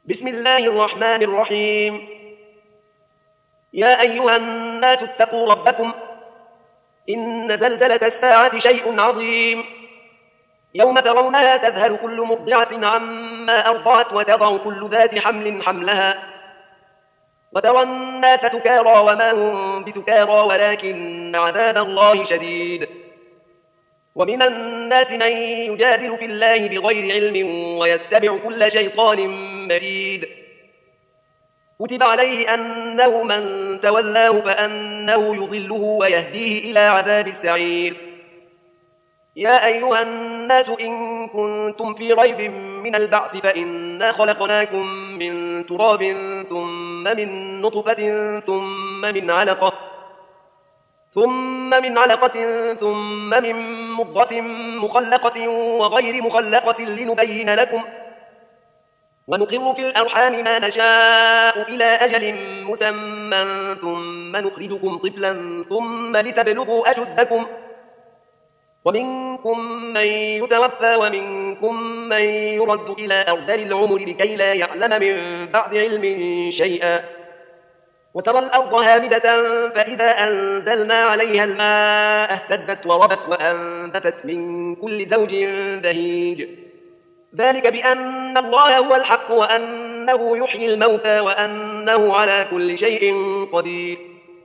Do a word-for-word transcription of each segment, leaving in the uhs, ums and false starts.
بسم الله الرحمن الرحيم. يا أيها الناس اتقوا ربكم، إن زلزلة الساعة شيء عظيم. يوم ترونها تذهل كل مرضعة عما أرضعت وتضع كل ذات حمل حملها، وترى الناس سكارى وما هم بسكارى ولكن عذاب الله شديد. ومن الناس من يجادل في الله بغير علم ويتبع كل شيطان مريد. كتب عليه أنه من تولاه فأنه يضله ويهديه إلى عذاب السعير. يا أيها الناس إن كنتم في ريب من البعث فإنا خلقناكم من تراب ثم من نطفة ثم من علقة ثم من علقة ثم من مضغة مخلقة وغير مخلقة لنبين لكم، ونقر في الأرحام ما نشاء إلى أجل مسمى ثم نخرجكم طفلا ثم لتبلغوا أشدكم، ومنكم من يتوفى ومنكم من يرد إلى أرذل العمر لكي لا يعلم من بعد علم شيئا. وترى الأرض هامدة فإذا أنزلنا عليها الماء اهتزت وربت وأنبتت من كل زوج بهيج. ذلك بأن الله هو الحق وأنه يحيي الموتى وأنه على كل شيء قدير،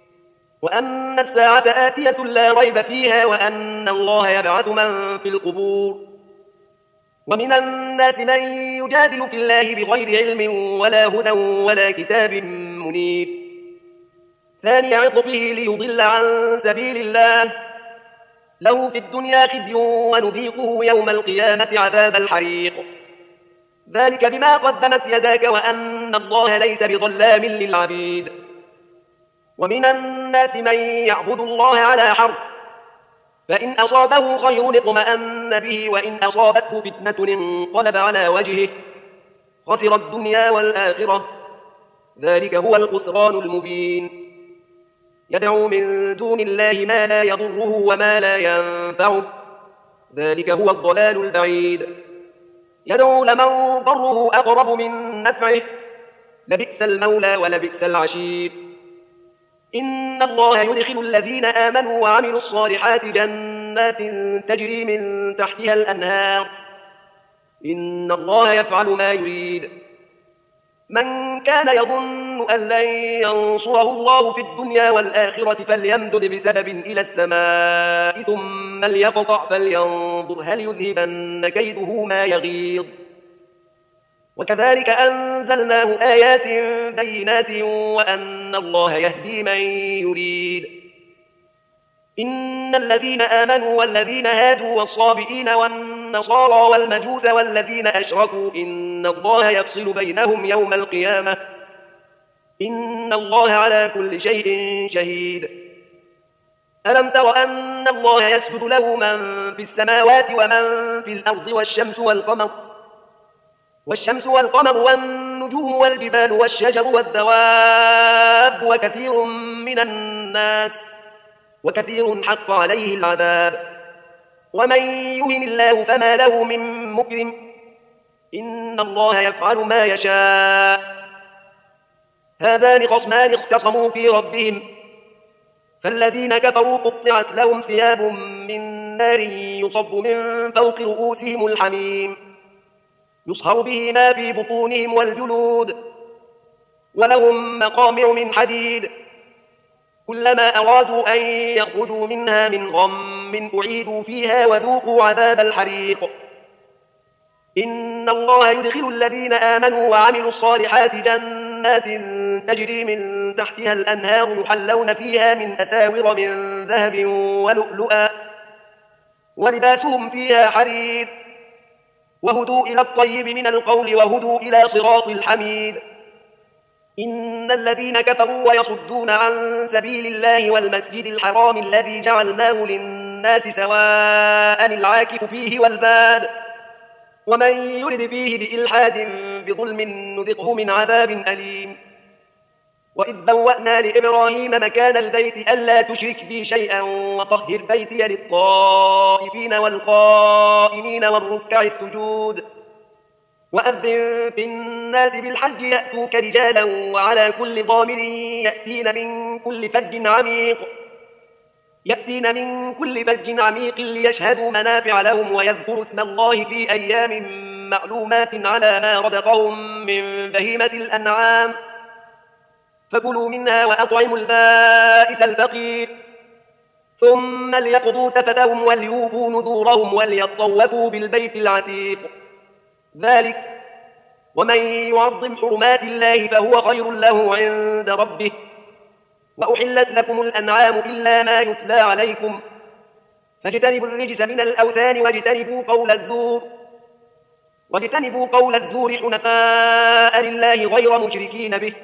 وأن الساعة آتية لا ريب فيها وأن الله يبعث من في القبور. ومن الناس من يجادل في الله بغير علم ولا هدى ولا كتاب منير، ثاني عطفه ليضل عن سبيل الله، له في الدنيا خزي ونذيقه يوم القيامة عذاب الحريق. ذلك بما قدمت يداك وأن الله ليس بظلام للعبيد. ومن الناس من يعبد الله على حرف، فإن أصابه خير اطمأن به وإن أصابته فتنة انقلب على وجهه خسر الدنيا والآخرة، ذلك هو الخسران المبين. يدعو من دون الله ما لا يضره وما لا ينفعه، ذلك هو الضلال البعيد. يدعو لمن ضره أقرب من نفعه، لبئس المولى ولبئس العشير. إن الله يدخل الذين آمنوا وعملوا الصالحات جنات تجري من تحتها الأنهار، إن الله يفعل ما يريد. من كان يظن أن لن ينصره الله في الدنيا والآخرة فليمدد بسبب إلى السماء ثم ليقطع فلينظر هل يذهبن كيده ما يغيظ. وكذلك أنزلناه آيات بينات وأن الله يهدي من يريد. إن الذين آمنوا والذين هادوا والصابئين والنصارى والمجوس والذين أشركوا إن الله يفصل بينهم يوم القيامة، إن الله على كل شيء شهيد. ألم تر أن الله يسجد له من في السماوات ومن في الأرض والشمس والقمر والشمس والقمر والنجوم والجبال والشجر والدواب وكثير من الناس وكثير حق عليه العذاب. ومن يهن الله فما له من مكرم، إن الله يفعل ما يشاء. هذان خصمان اختصموا في ربهم، فالذين كفروا قطعت لهم ثياب من نار يصب من فوق رؤوسهم الحميم، يصهر به ما في بطونهم والجلود، ولهم مقامع من حديد، كلما أرادوا أن يخرجوا منها من غم أعيدوا فيها وذوقوا عذاب الحريق. إن الله يدخل الذين آمنوا وعملوا الصالحات جنات تجري من تحتها الأنهار يحلون فيها من أساور من ذهب ولؤلؤا ولباسهم فيها حرير، وهدوا إلى الطيب من القول وهدوا إلى صراط الحميد. إن الذين كفروا ويصدون عن سبيل الله والمسجد الحرام الذي جعلناه للناس سواء العاكف فيه والباد، ومن يرد فيه بإلحاد بظلم نذقه من عذاب أليم. وإذ بوأنا لإبراهيم مكان البيت ألا تشرك بي شيئا وطهر بيتي للطائفين والقائمين والركع السجود. وأذن في الناس بالحج يأتوك رجالا وعلى كل ضامر يأتين من كل فج عميق يأتين من كل فج عميق ليشهدوا منافع لهم ويذكروا اسم الله في أيام معلومات على ما رزقهم من بهيمة الأنعام فكلوا منها وأطعموا البائس الفقير ثم ليقضوا تفتهم وليوفوا نذورهم وليطوفوا بالبيت العتيق ذلك ومن يعظم حرمات الله فهو خير له عند ربه وأحلت لكم الأنعام إلا ما يتلى عليكم فاجتنبوا الرجس من الأوثان واجتنبوا قول الزور واجتنبوا قول الزور حنفاء لله غير مشركين به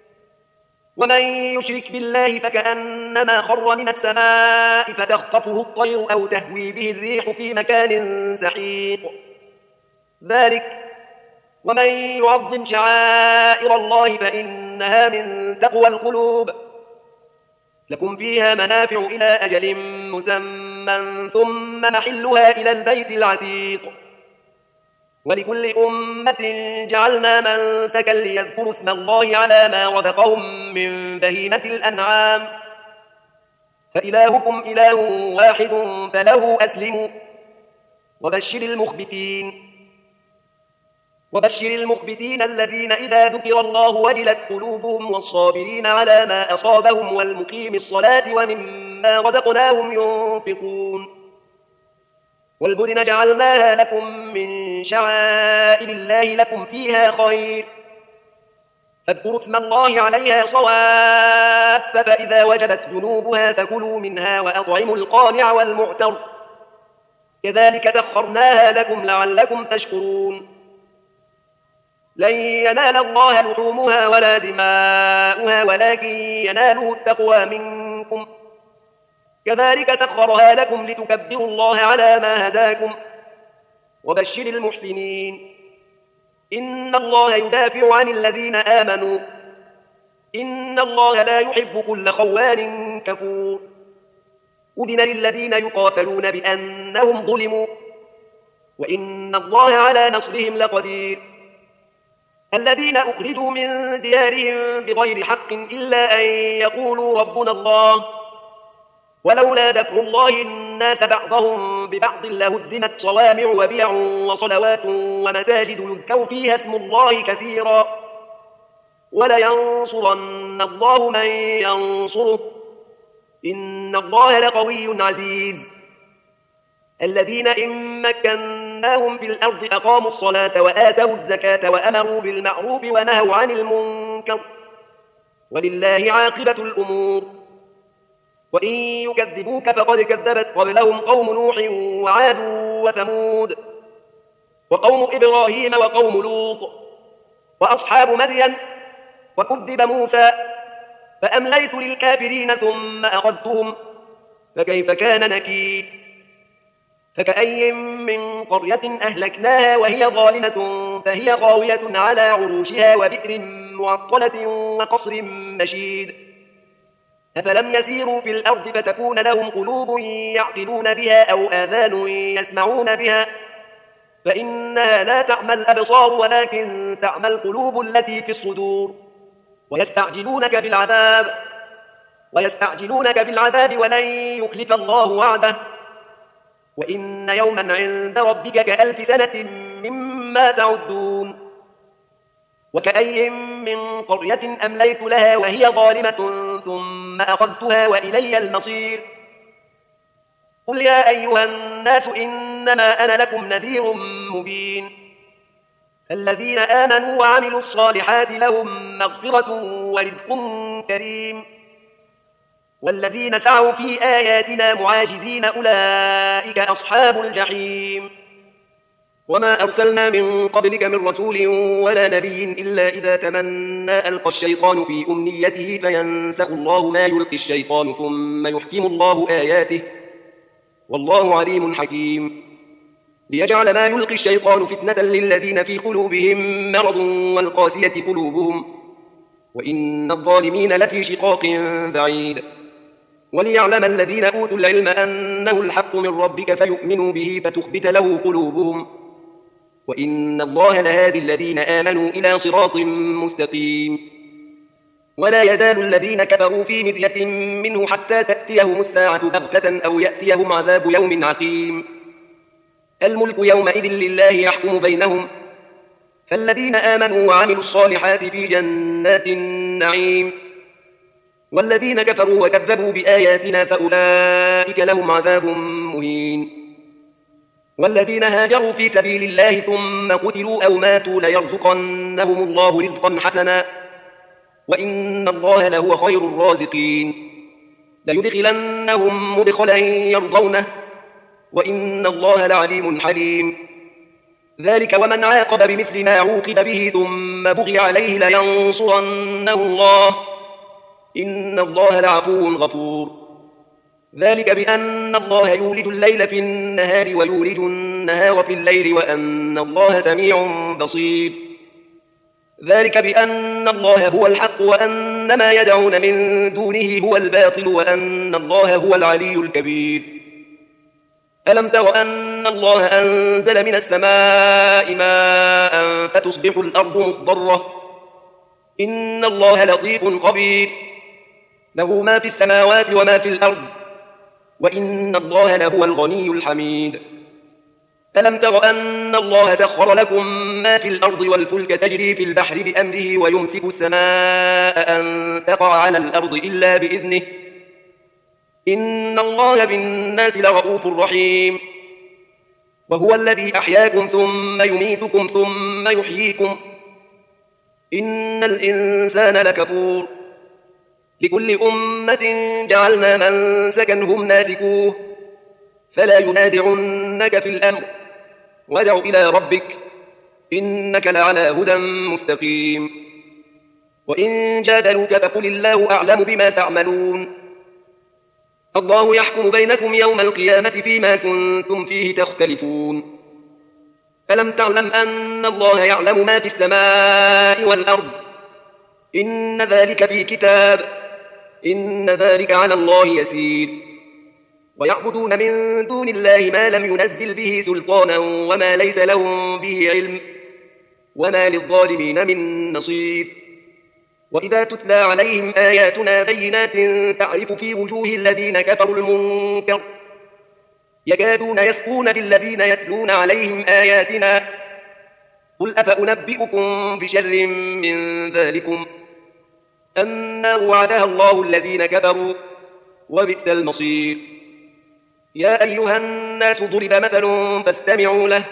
ومن يشرك بالله فكأنما خر من السماء فتخطفه الطير أو تهوي به الريح في مكان سحيق ذلك ومن يعظم شعائر الله فإنها من تقوى القلوب لكم فيها منافع إلى أجل مسمى ثم محلها إلى البيت العتيق ولكل أمة جعلنا منسكا ليذكروا اسم الله على ما رزقهم من بهيمة الأنعام فإلهكم إله واحد فله أسلموا وبشر المخبتين وبشر المخبتين الذين إذا ذكر الله وجلت قلوبهم والصابرين على ما أصابهم والمقيم الصلاة ومما رزقناهم ينفقون والبدن جعلناها لكم من شعائر الله لكم فيها خير فاذكروا اسم الله عليها صواف فإذا وجبت جنوبها فكلوا منها وأطعموا القانع والمعتر كذلك سخرناها لكم لعلكم تشكرون لن ينال الله لحومها ولا دماؤها ولكن يناله التقوى منكم كذلك سخرها لكم لتكبروا الله على ما هداكم وبشر المحسنين إن الله يدافع عن الذين آمنوا إن الله لا يحب كل خوان كفور أذن للذين يقاتلون بأنهم ظلموا وإن الله على نصرهم لقدير الذين أخرجوا من ديارهم بغير حق إلا أن يقولوا ربنا الله ولولا دفع الله الناس بعضهم ببعض لهدمت صوامع وبيع وصلوات ومساجد يذكر فيها اسم الله كثيرا ولينصرن الله من ينصره إن الله لقوي عزيز الذين إن مكناهم في الأرض أقاموا الصلاة وآتوا الزكاة وأمروا بالمعروف ونهوا عن المنكر ولله عاقبة الأمور وإن يكذبوك فقد كذبت قبلهم قوم نوح وعاد وثمود وقوم إبراهيم وقوم لوط وأصحاب مدين وكذب موسى فأمليت للكافرين ثم أخذتهم فكيف كان نكير فكأي من قرية أهلكناها وهي ظالمة فهي خاوية على عروشها وبئر معطلة وقصر مشيد أفلم يسيروا في الأرض فتكون لهم قلوب يعقلون بها أو آذان يسمعون بها فإنها لا تعمى الأبصار ولكن تعمى القلوب التي في الصدور ويستعجلونك بالعذاب ويستعجلونك بالعذاب ولن يخلف الله وعده وإن يوما عند ربك كألف سنة مما تعدون وكأي من قرية أمليت لها وهي ظالمة ثم أخذتها وإلي المصير قل يا أيها الناس إنما أنا لكم نذير مبين الذين آمنوا وعملوا الصالحات لهم مغفرة ورزق كريم والذين سعوا في آياتنا معاجزين أولئك أصحاب الجحيم وما أرسلنا من قبلك من رسول ولا نبي إلا إذا تمنى ألقى الشيطان في أمنيته فينسخ الله ما يلقي الشيطان ثم يحكم الله آياته والله عليم حكيم ليجعل ما يلقي الشيطان فتنة للذين في قلوبهم مرض والقاسية قلوبهم وإن الظالمين لفي شقاق بعيد وليعلم الذين أوتوا العلم أنه الحق من ربك فيؤمنوا به فتخبت له قلوبهم وإن الله لهادي الذين آمنوا إلى صراط مستقيم. ولا يزال الذين كفروا في مرية منه حتى تأتيهم الساعة بغتة أو يأتيهم عذاب يوم عقيم. الملك يومئذ لله يحكم بينهم، فالذين آمنوا وعملوا الصالحات في جنات النعيم، والذين كفروا وكذبوا بآياتنا فأولئك لهم عذاب مهين. والذين هاجروا في سبيل الله ثم قتلوا أو ماتوا ليرزقنهم الله رزقا حسنا وإن الله لهو خير الرازقين. ليدخلنهم مدخلا يرضونه وإن الله لعليم حليم. ذلك ومن عاقب بمثل ما عوقب به ثم بغي عليه لينصرنه الله إن الله لعفو غفور. ذلك بأن الله يولج الليل في النهار ويولج النهار في الليل وأن الله سميع بصير. ذلك بأن الله هو الحق وأن ما يدعون من دونه هو الباطل وأن الله هو العلي الكبير. ألم تر أن الله أنزل من السماء ماء فتصبح الأرض مخضرة إن الله لطيف خبير. له ما في السماوات وما في الأرض وإن الله لهو الغني الحميد. ألم تر أن الله سخر لكم ما في الأرض والفلك تجري في البحر بأمره ويمسك السماء أن تقع على الأرض إلا بإذنه إن الله بالناس لرؤوف رحيم. وهو الذي أحياكم ثم يميتكم ثم يحييكم إن الإنسان لكفور. لكل أمة جعلنا منسكا هم ناسكوه فلا ينازعنك في الأمر وادع إلى ربك إنك لعلى هدى مستقيم. وإن جادلوك فقل الله أعلم بما تعملون. الله يحكم بينكم يوم القيامة فيما كنتم فيه تختلفون. ألم تعلم أن الله يعلم ما في السماء والأرض إن ذلك في كتاب إن ذلك على الله يسير. ويعبدون من دون الله ما لم ينزل به سلطانا وما ليس لهم به علم وما للظالمين من نصير. وإذا تتلى عليهم آياتنا بينات تعرف في وجوه الذين كفروا المنكر يكادون يسقون بالذين يتلون عليهم آياتنا قل أفأنبئكم بشر من ذلكم النار وعدها الله الذين كفروا وبئس المصير. يا أيها الناس ضرب مثل فاستمعوا له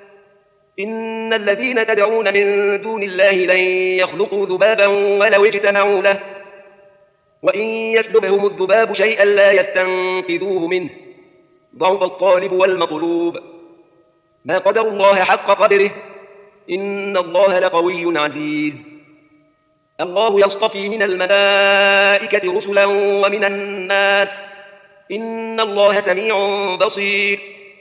إن الذين تدعون من دون الله لن يخلقوا ذبابا ولو اجتمعوا له وإن يسلبهم الذباب شيئا لا يستنقذوه منه ضعف الطالب والمطلوب. ما قدر الله حق قدره إن الله لقوي عزيز. الله يصطفي من الملائكة رسلا ومن الناس إن الله سميع بصير.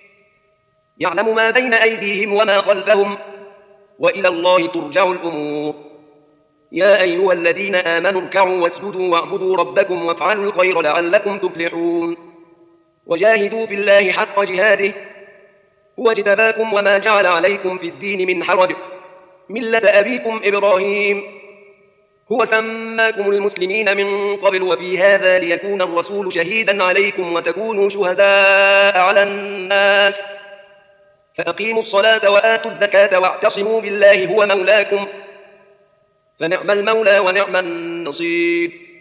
يعلم ما بين أيديهم وما خلفهم وإلى الله ترجع الأمور. يا أيها الذين آمنوا اركعوا واسجدوا واعبدوا ربكم وافعلوا الخير لعلكم تفلحون. وجاهدوا في الله حق جهاده هو اجتباكم وما جعل عليكم في الدين من حرج ملة أبيكم إبراهيم هو سماكم المسلمين من قبل وفي هذا ليكون الرسول شهيدا عليكم وتكونوا شهداء على الناس فأقيموا الصلاة وآتوا الزكاة واعتصموا بالله هو مولاكم فنعم المولى ونعم النصير.